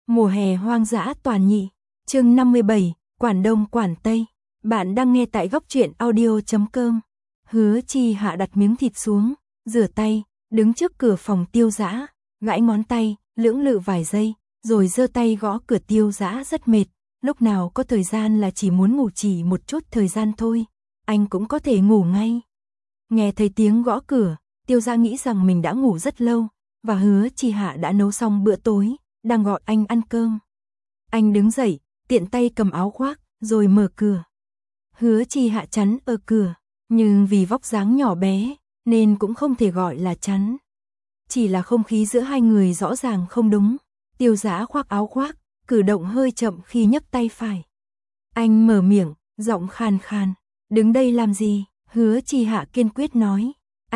Mùa hè hoang dã toàn nhị. Chương 57, Quản Đông Quản Tây. Bạn đang nghe tại góc truyện audio.com. Hứa Chi Hạ đặt miếng thịt xuống, rửa tay, đứng trước cửa phòng Tiêu Dã, gãi ngón tay, lưỡng lự vài giây, rồi giơ tay gõ cửa. Tiêu Dã rất mệt, lúc nào có thời gian là chỉ muốn ngủ chỉ một chút thời gian thôi, anh cũng có thể ngủ ngay. Nghe thấy tiếng gõ cửa, Tiêu Dã nghĩ rằng mình đã ngủ rất lâu, và Hứa Chi Hạ đã nấu xong bữa tối, đang gọi anh ăn cơm. Anh đứng dậy, tiện tay cầm áo khoác, rồi mở cửa. Hứa Chi Hạ chắn ở cửa, nhưng vì vóc dáng nhỏ bé, nên cũng không thể gọi là chắn. Chỉ là không khí giữa hai người rõ ràng không đúng. Tiêu Dã khoác áo khoác, cử động hơi chậm khi nhấc tay phải. Anh mở miệng, giọng khàn khàn. Đứng đây làm gì? Hứa Chi Hạ kiên quyết nói.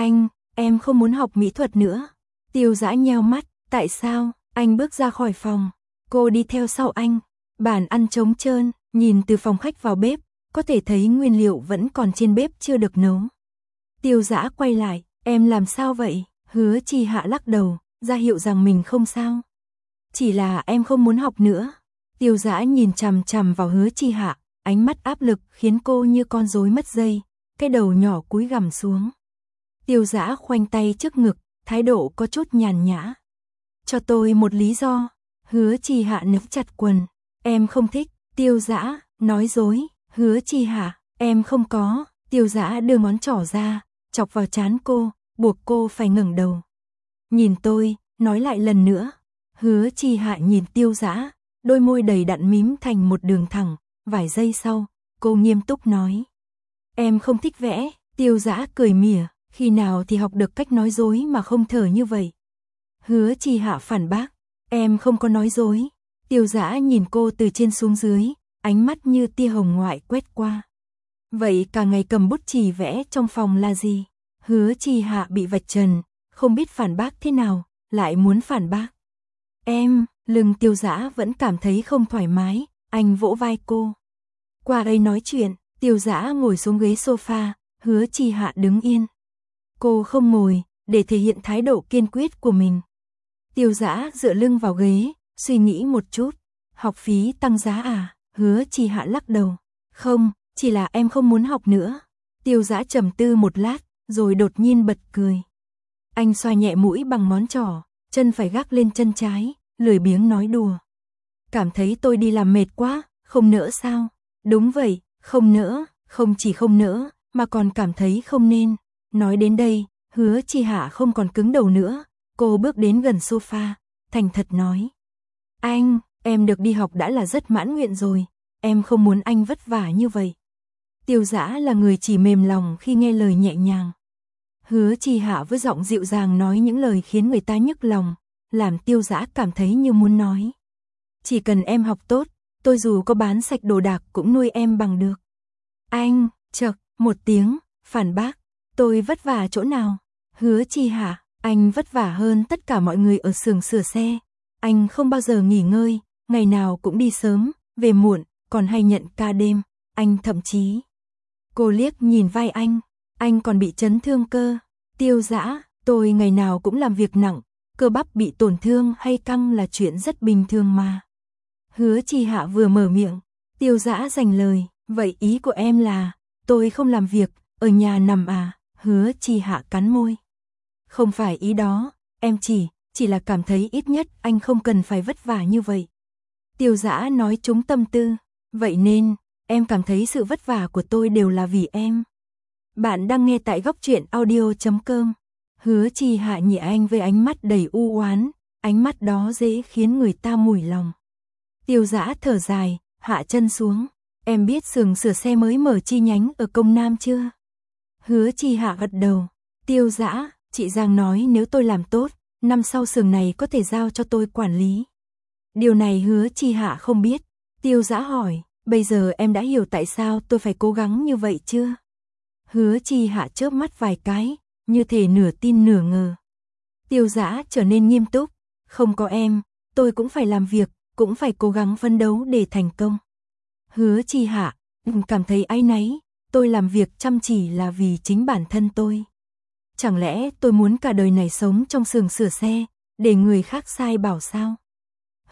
Em không muốn học mỹ thuật nữa. Tiêu Dã nheo mắt, tại sao? Anh bước ra khỏi phòng. Cô đi theo sau anh. Bàn ăn trống trơn, nhìn từ phòng khách vào bếp, có thể thấy nguyên liệu vẫn còn trên bếp chưa được nấu. Tiêu Dã quay lại, em làm sao vậy? Hứa Chi Hạ lắc đầu, ra hiệu rằng mình không sao. Chỉ là em không muốn học nữa. Tiêu Dã nhìn chằm chằm vào Hứa Chi Hạ, ánh mắt áp lực khiến cô như con rối mất dây, cái đầu nhỏ cúi gằm xuống. Tiêu Dã khoanh tay trước ngực, thái độ có chút nhàn nhã. Cho tôi một lý do. Hứa Chi Hạ nắm chặt quần. Em không thích. Tiêu Dã nói dối. Hứa Chi Hạ, em không có. Tiêu Dã đưa ngón trỏ ra, chọc vào trán cô, buộc cô phải ngẩng đầu. Nhìn tôi, nói lại lần nữa. Hứa Chi Hạ nhìn Tiêu Dã, đôi môi đầy đặn mím thành một đường thẳng. Vài giây sau, cô nghiêm túc nói. Em không thích vẽ. Tiêu Dã cười mỉa, khi nào thì học được cách nói dối mà không thở như vậy. Hứa Chi Hạ phản bác, em không có nói dối. Tiêu Dã nhìn cô từ trên xuống dưới, ánh mắt như tia hồng ngoại quét qua. Vậy cả ngày cầm bút chì vẽ trong phòng là gì? Hứa Chi Hạ bị vạch trần, không biết phản bác thế nào, lại muốn phản bác. Lưng Tiêu Dã vẫn cảm thấy không thoải mái, anh vỗ vai cô. Qua đây nói chuyện. Tiêu Dã ngồi xuống ghế sofa, Hứa Chi Hạ đứng yên. Cô không ngồi, để thể hiện thái độ kiên quyết của mình. Tiêu Dã dựa lưng vào ghế, suy nghĩ một chút. Học phí tăng giá à? Hứa Chi Hạ lắc đầu. Không, chỉ là em không muốn học nữa. Tiêu Dã trầm tư một lát, rồi đột nhiên bật cười. Anh xoa nhẹ mũi bằng ngón trỏ, chân phải gác lên chân trái, lười biếng nói đùa. Cảm thấy tôi đi làm mệt quá, không nỡ sao? Đúng vậy, không nỡ, không chỉ không nỡ, mà còn cảm thấy không nên. Nói đến đây, Hứa Chi Hạ không còn cứng đầu nữa, cô bước đến gần sofa, thành thật nói. Em được đi học đã là rất mãn nguyện rồi, em không muốn anh vất vả như vậy. Tiêu Dã là người chỉ mềm lòng khi nghe lời nhẹ nhàng. Hứa Chi Hạ với giọng dịu dàng nói những lời khiến người ta nhức lòng, làm Tiêu Dã cảm thấy như muốn nói. Chỉ cần em học tốt, tôi dù có bán sạch đồ đạc cũng nuôi em bằng được. Anh, chậc, một tiếng, phản bác. Tôi vất vả chỗ nào? Hứa Chi Hạ, anh vất vả hơn tất cả mọi người ở xưởng sửa xe. Anh không bao giờ nghỉ ngơi, ngày nào cũng đi sớm, về muộn, còn hay nhận ca đêm. Anh thậm chí... Cô liếc nhìn vai anh còn bị chấn thương cơ. Tiêu Dã, tôi ngày nào cũng làm việc nặng, cơ bắp bị tổn thương hay căng là chuyện rất bình thường mà. Hứa Chi Hạ vừa mở miệng, Tiêu Dã giành lời, vậy ý của em là, tôi không làm việc, ở nhà nằm à? Hứa Chi Hạ cắn môi. Không phải ý đó, em chỉ là cảm thấy ít nhất anh không cần phải vất vả như vậy. Tiêu Dã nói trúng tâm tư, vậy nên, em cảm thấy sự vất vả của tôi đều là vì em. Bạn đang nghe tại góc truyện audio.com. Hứa Chi Hạ nhìn anh với ánh mắt đầy u oán, ánh mắt đó dễ khiến người ta mủi lòng. Tiêu Dã thở dài, hạ chân xuống. Em biết xưởng sửa xe mới mở chi nhánh ở Công Nam chưa? Hứa Chi Hạ gật đầu. Tiêu Dã, chị Giang nói nếu tôi làm tốt, năm sau xưởng này có thể giao cho tôi quản lý. Điều này Hứa Chi Hạ không biết. Tiêu Dã hỏi, bây giờ em đã hiểu tại sao tôi phải cố gắng như vậy chưa? Hứa Chi Hạ chớp mắt vài cái, như thể nửa tin nửa ngờ. Tiêu Dã trở nên nghiêm túc. Không có em, tôi cũng phải làm việc, cũng phải cố gắng phấn đấu để thành công. Hứa Chi Hạ, cảm thấy áy náy, tôi làm việc chăm chỉ là vì chính bản thân tôi. Chẳng lẽ tôi muốn cả đời này sống trong xưởng sửa xe, để người khác sai bảo sao?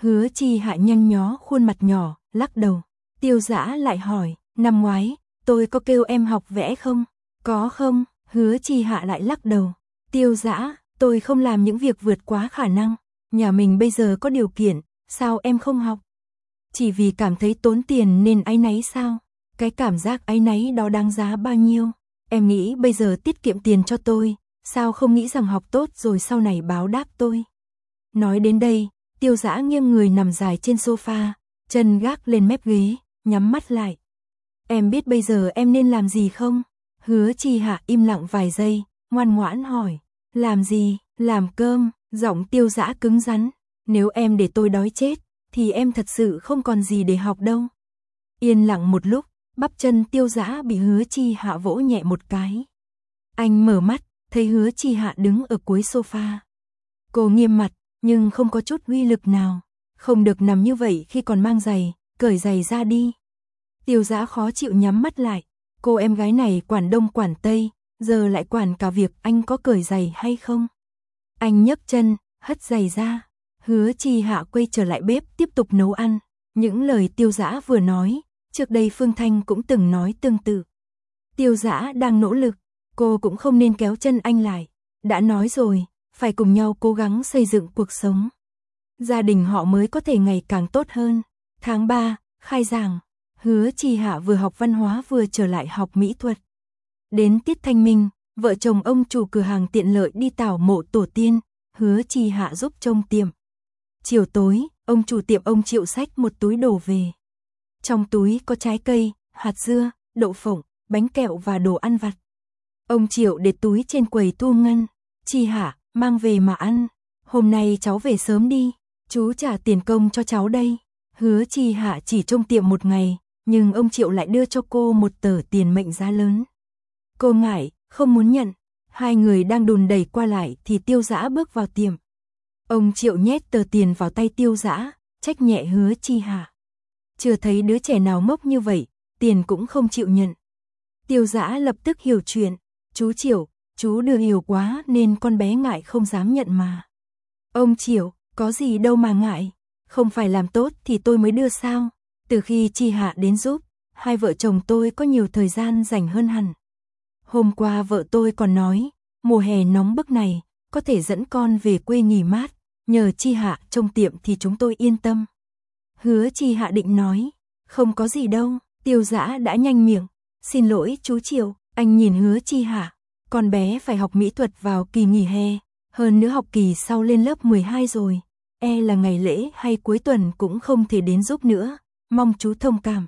Hứa Chi Hạ nhăn nhó khuôn mặt nhỏ, lắc đầu. Tiêu Dã lại hỏi, năm ngoái, tôi có kêu em học vẽ không? Có không? Hứa Chi Hạ lại lắc đầu. Tiêu Dã, tôi không làm những việc vượt quá khả năng. Nhà mình bây giờ có điều kiện, sao em không học? Chỉ vì cảm thấy tốn tiền nên áy náy sao? Cái cảm giác áy náy đó đáng giá bao nhiêu? Em nghĩ bây giờ tiết kiệm tiền cho tôi, sao không nghĩ rằng học tốt rồi sau này báo đáp tôi? Nói đến đây, Tiêu Dã nghiêng người nằm dài trên sofa, chân gác lên mép ghế, nhắm mắt lại. Em biết bây giờ em nên làm gì không? Hứa Chi Hạ im lặng vài giây, ngoan ngoãn hỏi. Làm gì? Làm cơm. Giọng Tiêu Dã cứng rắn. Nếu em để tôi đói chết, thì em thật sự không còn gì để học đâu. Yên lặng một lúc, bắp chân Tiêu Dã bị Hứa Chi Hạ vỗ nhẹ một cái. Anh mở mắt, thấy Hứa Chi Hạ đứng ở cuối sofa. Cô nghiêm mặt, nhưng không có chút uy lực nào. Không được nằm như vậy khi còn mang giày, cởi giày ra đi. Tiêu Dã khó chịu nhắm mắt lại. Cô em gái này quản đông quản tây, giờ lại quản cả việc anh có cởi giày hay không. Anh nhấc chân, hất giày ra. Hứa Chi Hạ quay trở lại bếp tiếp tục nấu ăn. Những lời Tiêu Dã vừa nói, trước đây Phương Thanh cũng từng nói tương tự. Tiêu Dã đang nỗ lực, cô cũng không nên kéo chân anh lại. Đã nói rồi, phải cùng nhau cố gắng xây dựng cuộc sống. Gia đình họ mới có thể ngày càng tốt hơn. Tháng 3, khai giảng. Hứa Chi Hạ vừa học văn hóa vừa trở lại học mỹ thuật. Đến tiết thanh minh, vợ chồng ông chủ cửa hàng tiện lợi đi tảo mộ tổ tiên, Hứa Chi Hạ giúp trông tiệm. Chiều tối, ông chủ tiệm ông Triệu xách một túi đồ về. Trong túi có trái cây, hạt dưa, đậu phộng, bánh kẹo và đồ ăn vặt. Ông Triệu để túi trên quầy thu ngân. Chi Hạ, mang về mà ăn. Hôm nay cháu về sớm đi, chú trả tiền công cho cháu đây. Hứa Chi Hạ chỉ trông tiệm một ngày, nhưng ông Triệu lại đưa cho cô một tờ tiền mệnh giá lớn. Cô ngại, không muốn nhận. Hai người đang đùn đẩy qua lại thì Tiêu Dã bước vào tiệm. Ông Triệu nhét tờ tiền vào tay Tiêu Dã, trách nhẹ Hứa Chi Hạ. Chưa thấy đứa trẻ nào ngốc như vậy, tiền cũng không chịu nhận. Tiêu Dã lập tức hiểu chuyện. Chú Triệu, chú đưa hiểu quá nên con bé ngại không dám nhận mà. Ông Triệu, có gì đâu mà ngại. Không phải làm tốt thì tôi mới đưa sao. Từ khi Chi Hạ đến giúp, hai vợ chồng tôi có nhiều thời gian rảnh hơn hẳn. Hôm qua vợ tôi còn nói, mùa hè nóng bức này, có thể dẫn con về quê nghỉ mát, nhờ Chi Hạ trông tiệm thì chúng tôi yên tâm. Hứa Chi Hạ định nói, không có gì đâu, Tiêu Dã đã nhanh miệng. Xin lỗi chú Triệu, anh nhìn Hứa Chi Hạ, con bé phải học mỹ thuật vào kỳ nghỉ hè, hơn nữa học kỳ sau lên lớp 12 rồi, là ngày lễ hay cuối tuần cũng không thể đến giúp nữa, mong chú thông cảm.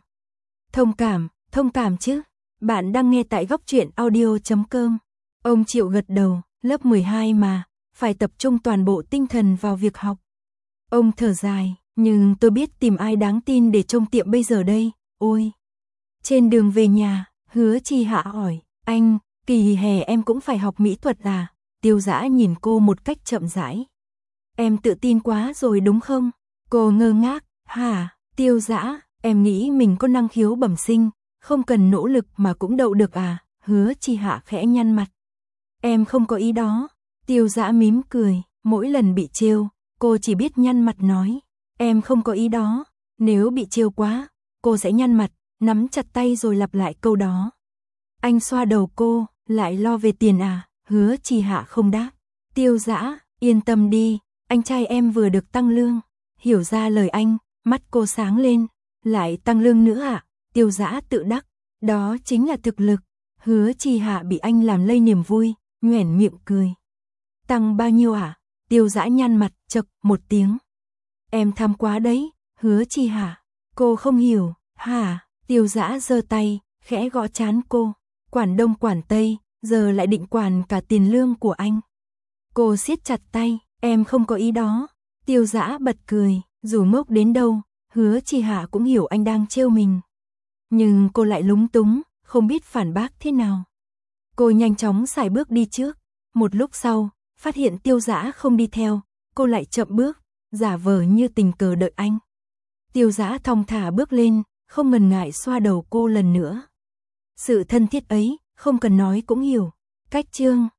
Thông cảm chứ, bạn đang nghe tại góc truyện audio.com. Ông Triệu gật đầu, lớp 12 mà, phải tập trung toàn bộ tinh thần vào việc học. Ông thở dài, nhưng tôi biết tìm ai đáng tin để trông tiệm bây giờ đây, ôi. Trên đường về nhà, Hứa Chi Hạ hỏi, anh, kỳ hè em cũng phải học mỹ thuật à? Tiêu Dã nhìn cô một cách chậm rãi. Em tự tin quá rồi đúng không? Cô ngơ ngác, hả? Tiêu Dã, em nghĩ mình có năng khiếu bẩm sinh, không cần nỗ lực mà cũng đậu được à? Hứa Chi Hạ khẽ nhăn mặt. Em không có ý đó. Tiêu Dã mím cười, mỗi lần bị trêu, cô chỉ biết nhăn mặt nói. Em không có ý đó. Nếu bị trêu quá, cô sẽ nhăn mặt, nắm chặt tay rồi lặp lại câu đó. Anh xoa đầu cô, lại lo về tiền à? Hứa Chi Hạ không đáp. Tiêu Dã, yên tâm đi, anh trai em vừa được tăng lương. Hiểu ra lời anh, mắt cô sáng lên. Lại tăng lương nữa à? Tiêu Dã tự đắc, đó chính là thực lực. Hứa Chi Hạ bị anh làm lây niềm vui, nhoẻn miệng cười. Tăng bao nhiêu à? Tiêu Dã nhăn mặt, chậc một tiếng. Em tham quá đấy. Hứa Chi Hạ, cô không hiểu, hả? Tiêu Dã giơ tay, khẽ gõ trán cô. Quản đông quản tây, giờ lại định quản cả tiền lương của anh. Cô siết chặt tay, em không có ý đó. Tiêu Dã bật cười, dù ngốc đến đâu, Hứa Chi Hạ cũng hiểu anh đang trêu mình. Nhưng cô lại lúng túng, không biết phản bác thế nào. Cô nhanh chóng sải bước đi trước. Một lúc sau, phát hiện Tiêu Dã không đi theo, cô lại chậm bước, giả vờ như tình cờ đợi anh. Tiêu Dã thong thả bước lên, không ngần ngại xoa đầu cô lần nữa. Sự thân thiết ấy, không cần nói cũng hiểu. Cách chương